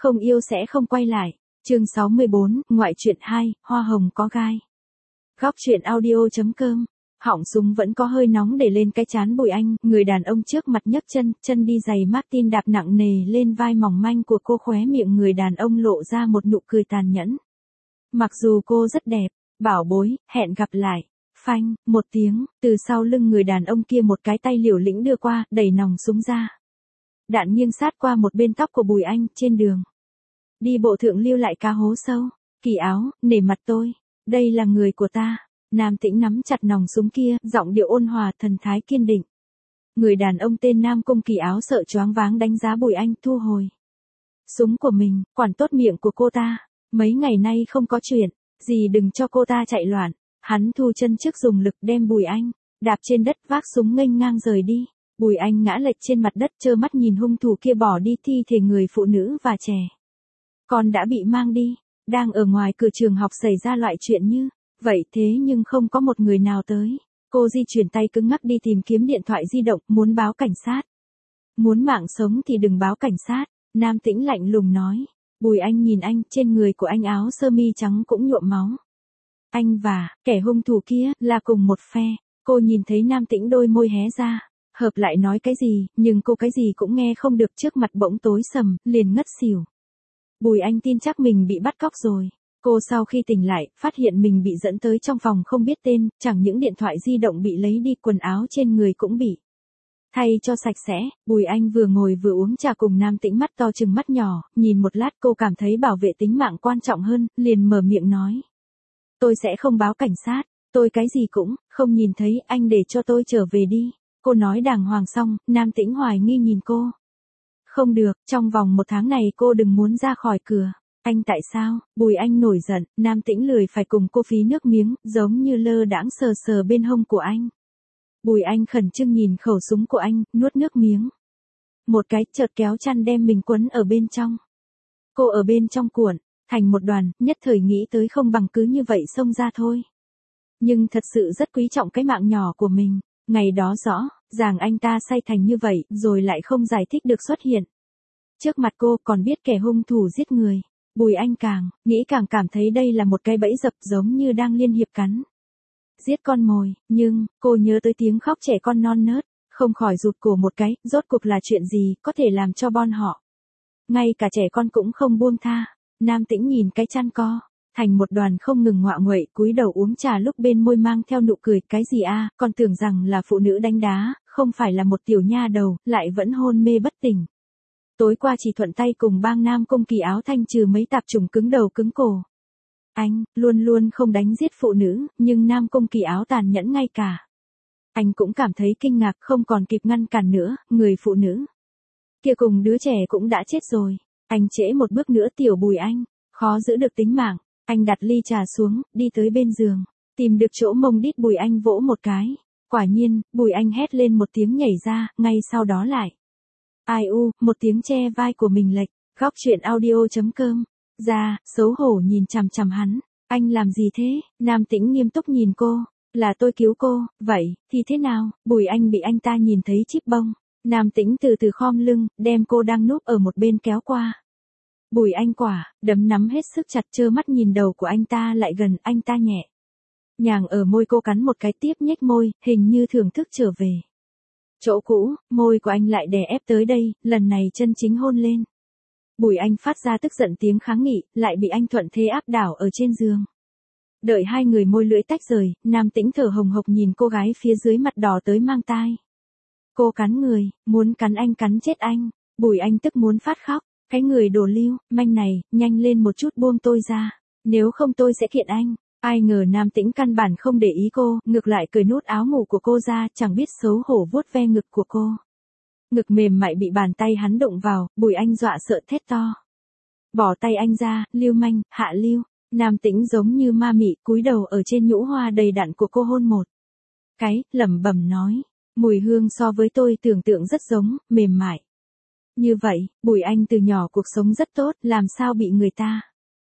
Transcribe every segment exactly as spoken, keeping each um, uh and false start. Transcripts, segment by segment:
Không yêu sẽ không quay lại. Chương sáu mươi bốn, ngoại truyện hai, hoa hồng có gai. Góc truyện audio chấm com. Họng súng vẫn có hơi nóng để lên cái trán Bùi Anh, người đàn ông trước mặt nhấc chân, chân đi giày Martin đạp nặng nề lên vai mỏng manh của cô, khóe miệng người đàn ông lộ ra một nụ cười tàn nhẫn. Mặc dù cô rất đẹp, bảo bối, hẹn gặp lại. Phanh, một tiếng, từ sau lưng người đàn ông kia một cái tay liều lĩnh đưa qua, đẩy nòng súng ra. Đạn nghiêng sát qua một bên tóc của Bùi Anh, trên đường. Đi bộ thượng lưu lại cá hố sâu. Kỳ Áo, nể mặt tôi. Đây là người của ta. Nam Tĩnh nắm chặt nòng súng kia, giọng điệu ôn hòa, thần thái kiên định. Người đàn ông tên Nam Cung Kỳ Áo sợ choáng váng đánh giá Bùi Anh, thu hồi súng của mình, quản tốt miệng của cô ta. Mấy ngày nay không có chuyện gì, đừng cho cô ta chạy loạn. Hắn thu chân trước dùng lực đem Bùi Anh đạp trên đất, vác súng nghênh ngang rời đi. Bùi Anh ngã lệch trên mặt đất, trơ mắt nhìn hung thủ kia bỏ đi thi thể người phụ nữ và trẻ con đã bị mang đi. Đang ở ngoài cửa trường học xảy ra loại chuyện như vậy thế nhưng không có một người nào tới. Cô di chuyển tay cứng ngắc đi tìm kiếm điện thoại di động, muốn báo cảnh sát. Muốn mạng sống thì đừng báo cảnh sát. Nam Tĩnh lạnh lùng nói. Bùi Anh nhìn anh, trên người của anh áo sơ mi trắng cũng nhuộm máu. Anh và kẻ hung thủ kia là cùng một phe. Cô nhìn thấy Nam Tĩnh đôi môi hé ra, hợp lại nói cái gì, nhưng cô cái gì cũng nghe không được, trước mặt bỗng tối sầm, liền ngất xỉu. Bùi Anh tin chắc mình bị bắt cóc rồi. Cô sau khi tỉnh lại, phát hiện mình bị dẫn tới trong phòng không biết tên, chẳng những điện thoại di động bị lấy đi, quần áo trên người cũng bị thay cho sạch sẽ. Bùi Anh vừa ngồi vừa uống trà cùng Nam Tĩnh, mắt to chừng mắt nhỏ, nhìn một lát cô cảm thấy bảo vệ tính mạng quan trọng hơn, liền mở miệng nói. Tôi sẽ không báo cảnh sát, tôi cái gì cũng không nhìn thấy, anh để cho tôi trở về đi. Cô nói đàng hoàng xong, Nam Tĩnh hoài nghi nhìn cô. Không được, trong vòng một tháng này cô đừng muốn ra khỏi cửa. Anh tại sao? Bùi Anh nổi giận, Nam Tĩnh lười phải cùng cô phí nước miếng, giống như lơ đãng sờ sờ bên hông của anh. Bùi Anh khẩn trương nhìn khẩu súng của anh, nuốt nước miếng. Một cái, chợt kéo chăn đem mình quấn ở bên trong. Cô ở bên trong cuộn thành một đoàn, nhất thời nghĩ tới không bằng cứ như vậy xông ra thôi. Nhưng thật sự rất quý trọng cái mạng nhỏ của mình. Ngày đó rõ ràng anh ta say thành như vậy, rồi lại không giải thích được xuất hiện trước mặt cô, còn biết kẻ hung thủ giết người. Bùi Anh càng nghĩ càng cảm thấy đây là một cái bẫy dập, giống như đang liên hiệp cắn giết con mồi. Nhưng cô nhớ tới tiếng khóc trẻ con non nớt, không khỏi rụt cổ một cái. Rốt cuộc là chuyện gì có thể làm cho bọn họ ngay cả trẻ con cũng không buông tha. Nam Tĩnh nhìn cái chăn co thành một đoàn không ngừng ngoạ nguậy, cúi đầu uống trà, lúc bên môi mang theo nụ cười. Cái gì a, còn tưởng rằng là phụ nữ đánh đá, không phải là một tiểu nha đầu, lại vẫn hôn mê bất tỉnh. Tối qua chỉ thuận tay cùng bang Nam Cung Kỳ Áo thanh trừ mấy tạp chủng cứng đầu cứng cổ. Anh luôn luôn không đánh giết phụ nữ, nhưng Nam Cung Kỳ Áo tàn nhẫn ngay cả anh cũng cảm thấy kinh ngạc, không còn kịp ngăn cản nữa. Người phụ nữ kia cùng đứa trẻ cũng đã chết rồi. Anh trễ một bước nữa tiểu Bùi Anh khó giữ được tính mạng. Anh đặt ly trà xuống, đi tới bên giường, tìm được chỗ mông đít Bùi Anh vỗ một cái. Quả nhiên, Bùi Anh hét lên một tiếng nhảy ra, ngay sau đó lại ai u, một tiếng che vai của mình lệch. Góc truyện audio chấm com. Ra, xấu hổ nhìn chằm chằm hắn. Anh làm gì thế? Nam Tĩnh nghiêm túc nhìn cô. Là tôi cứu cô. Vậy thì thế nào? Bùi Anh bị anh ta nhìn thấy chíp bông. Nam Tĩnh từ từ khom lưng, đem cô đang núp ở một bên kéo qua. Bùi Anh quả đấm nắm hết sức chặt, trơ mắt nhìn đầu của anh ta lại gần. Anh ta nhẹ nhàng ở môi cô cắn một cái, tiếp nhếch môi, hình như thưởng thức trở về chỗ cũ. Môi của anh lại đè ép tới đây, lần này chân chính hôn lên. Bùi Anh phát ra tức giận tiếng kháng nghị, lại bị anh thuận thế áp đảo ở trên giường. Đợi hai người môi lưỡi tách rời, Nam Tĩnh thở hồng hộc nhìn cô gái phía dưới, mặt đỏ tới mang tai. Cô cắn người, muốn cắn anh, cắn chết anh. Bùi Anh tức muốn phát khóc. Cái người đồ lưu manh này, nhanh lên một chút buông tôi ra, nếu không tôi sẽ kiện anh. Ai ngờ Nam Tĩnh căn bản không để ý cô, ngược lại cởi nút áo ngủ của cô ra, chẳng biết xấu hổ vuốt ve ngực của cô. Ngực mềm mại bị bàn tay hắn đụng vào, Bùi Anh dọa sợ thét to. Bỏ tay anh ra, lưu manh, hạ lưu. Nam Tĩnh giống như ma mị, cúi đầu ở trên nhũ hoa đầy đặn của cô hôn một cái, lẩm bẩm nói. Mùi hương so với tôi tưởng tượng rất giống, mềm mại. Như vậy, Bùi Anh từ nhỏ cuộc sống rất tốt, làm sao bị người ta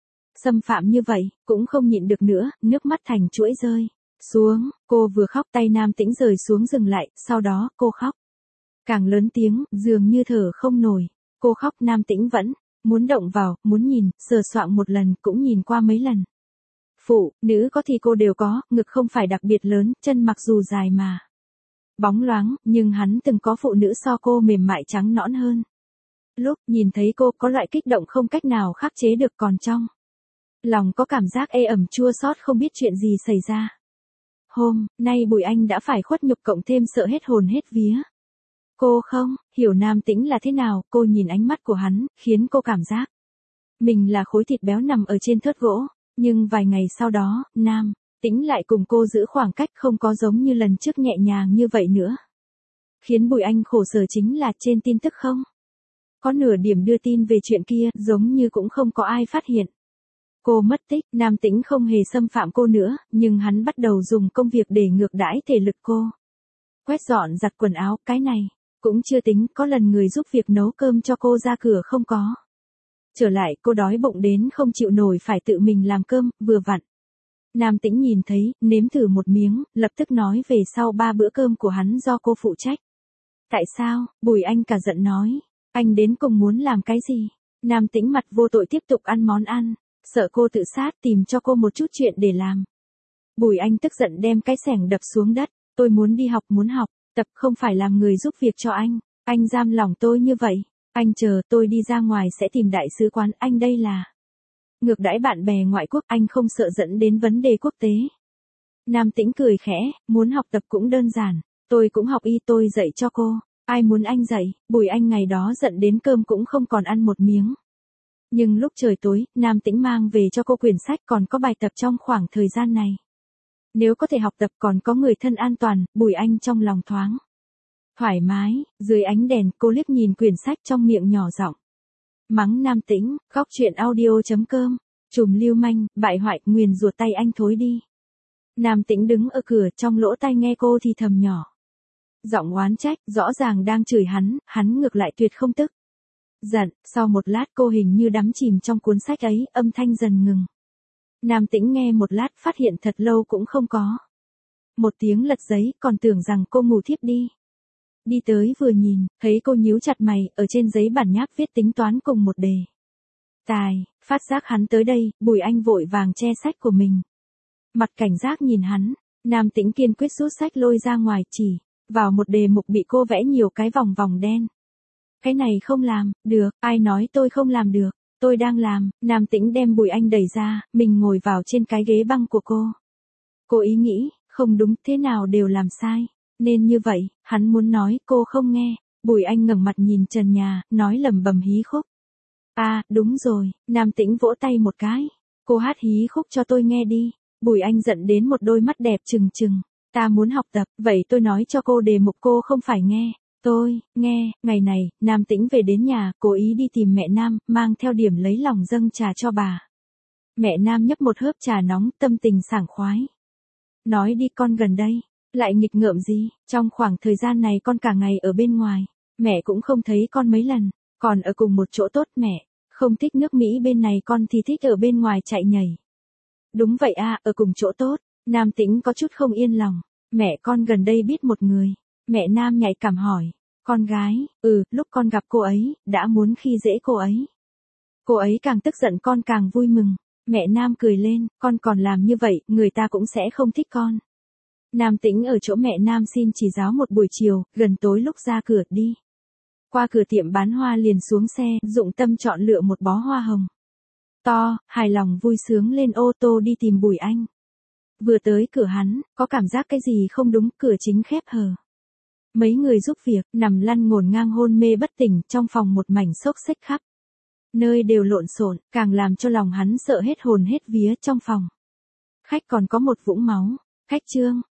xâm phạm như vậy, cũng không nhịn được nữa, nước mắt thành chuỗi rơi xuống. Cô vừa khóc, tay Nam Tĩnh rời xuống dừng lại, sau đó cô khóc càng lớn tiếng, dường như thở không nổi. Cô khóc, Nam Tĩnh vẫn Muốn động vào, muốn nhìn, sờ soạng một lần, cũng nhìn qua mấy lần. Phụ, nữ có thì cô đều có, ngực không phải đặc biệt lớn, chân mặc dù dài mà bóng loáng, nhưng hắn từng có phụ nữ so cô mềm mại trắng nõn hơn. Lúc nhìn thấy cô có loại kích động không cách nào khắc chế được, còn trong lòng có cảm giác ê ẩm chua xót không biết chuyện gì xảy ra. Hôm nay Bùi Anh đã phải khuất nhục cộng thêm sợ hết hồn hết vía. Cô không hiểu Nam Tĩnh là thế nào, cô nhìn ánh mắt của hắn, khiến cô cảm giác mình là khối thịt béo nằm ở trên thớt gỗ. Nhưng vài ngày sau đó, Nam Tĩnh lại cùng cô giữ khoảng cách, không có giống như lần trước nhẹ nhàng như vậy nữa. Khiến Bùi Anh khổ sở chính là trên tin tức không có nửa điểm đưa tin về chuyện kia, giống như cũng không có ai phát hiện cô mất tích. Nam Tĩnh không hề xâm phạm cô nữa, nhưng hắn bắt đầu dùng công việc để ngược đãi thể lực cô. Quét dọn giặt quần áo, cái này cũng chưa tính, có lần người giúp việc nấu cơm cho cô ra cửa không có. Trở lại, cô đói bụng đến không chịu nổi phải tự mình làm cơm, vừa vặn. Nam Tĩnh nhìn thấy, nếm thử một miếng, lập tức nói về sau ba bữa cơm của hắn do cô phụ trách. Tại sao? Bùi Anh cả giận nói. Anh đến cùng muốn làm cái gì? Nam Tĩnh mặt vô tội tiếp tục ăn món ăn, sợ cô tự sát tìm cho cô một chút chuyện để làm. Bùi Anh tức giận đem cái xẻng đập xuống đất. Tôi muốn đi học, muốn học tập, không phải làm người giúp việc cho anh. Anh giam lòng tôi như vậy. Anh chờ tôi đi ra ngoài sẽ tìm đại sứ quán, anh đây là ngược đãi bạn bè ngoại quốc, anh không sợ dẫn đến vấn đề quốc tế. Nam Tĩnh cười khẽ, muốn học tập cũng đơn giản, tôi cũng học y, tôi dạy cho cô. Ai muốn anh dạy? Bùi Anh ngày đó giận đến cơm cũng không còn ăn một miếng. Nhưng lúc trời tối, Nam Tĩnh mang về cho cô quyển sách còn có bài tập trong khoảng thời gian này. Nếu có thể học tập còn có người thân an toàn, Bùi Anh trong lòng thoáng thoải mái. Dưới ánh đèn, cô liếc nhìn quyển sách trong miệng nhỏ giọng mắng Nam Tĩnh. Góc truyện audio chấm com. Trùm lưu manh, bại hoại, nguyền rủa tay anh thối đi. Nam Tĩnh đứng ở cửa, trong lỗ tai nghe cô thì thầm nhỏ giọng oán trách, rõ ràng đang chửi hắn, hắn ngược lại tuyệt không tức giận. Sau một lát cô hình như đắm chìm trong cuốn sách ấy, âm thanh dần ngừng. Nam Tĩnh nghe một lát, phát hiện thật lâu cũng không có một tiếng lật giấy, còn tưởng rằng cô ngủ thiếp đi. Đi tới vừa nhìn, thấy cô nhíu chặt mày, ở trên giấy bản nháp viết tính toán cùng một đề tài. Phát giác hắn tới đây, Bùi Anh vội vàng che sách của mình, mặt cảnh giác nhìn hắn. Nam Tĩnh kiên quyết rút sách lôi ra ngoài, chỉ vào một đề mục bị cô vẽ nhiều cái vòng vòng đen. Cái này không làm được, ai nói tôi không làm được, tôi đang làm. Nam Tĩnh đem Bùi Anh đẩy ra, mình ngồi vào trên cái ghế băng của cô. Cô ý nghĩ, không đúng, thế nào đều làm sai, nên như vậy. Hắn muốn nói, cô không nghe. Bùi Anh ngẩng mặt nhìn trần nhà, nói lẩm bẩm hí khúc. À, đúng rồi. Nam Tĩnh vỗ tay một cái. Cô hát hí khúc cho tôi nghe đi. Bùi Anh giận đến một đôi mắt đẹp trừng trừng. Ta muốn học tập, vậy tôi nói cho cô đề mục, cô không phải nghe. Tôi, nghe. Ngày này, Nam Tĩnh về đến nhà, cố ý đi tìm mẹ Nam, mang theo điểm lấy lòng dâng trà cho bà. Mẹ Nam nhấp một hớp trà nóng, tâm tình sảng khoái. Nói đi con, gần đây lại nghịch ngợm gì? Trong khoảng thời gian này con cả ngày ở bên ngoài, mẹ cũng không thấy con mấy lần. Còn ở cùng một chỗ tốt, mẹ không thích nước Mỹ bên này, con thì thích ở bên ngoài chạy nhảy. Đúng vậy à, ở cùng chỗ tốt. Nam Tĩnh có chút không yên lòng. Mẹ con gần đây biết một người. Mẹ Nam nhạy cảm hỏi. Con gái? Ừ, lúc con gặp cô ấy, đã muốn khi dễ cô ấy. Cô ấy càng tức giận con càng vui mừng. Mẹ Nam cười lên, con còn làm như vậy, người ta cũng sẽ không thích con. Nam Tĩnh ở chỗ mẹ Nam xin chỉ giáo một buổi chiều, gần tối lúc ra cửa đi. Qua cửa tiệm bán hoa liền xuống xe, dụng tâm chọn lựa một bó hoa hồng to, hài lòng vui sướng lên ô tô đi tìm Bùi Anh. Vừa tới cửa hắn, có cảm giác cái gì không đúng, cửa chính khép hờ. Mấy người giúp việc, nằm lăn ngổn ngang hôn mê bất tỉnh, trong phòng một mảnh xốc xếch khắp nơi đều lộn xộn, càng làm cho lòng hắn sợ hết hồn hết vía. Trong phòng khách còn có một vũng máu. Khách Trương,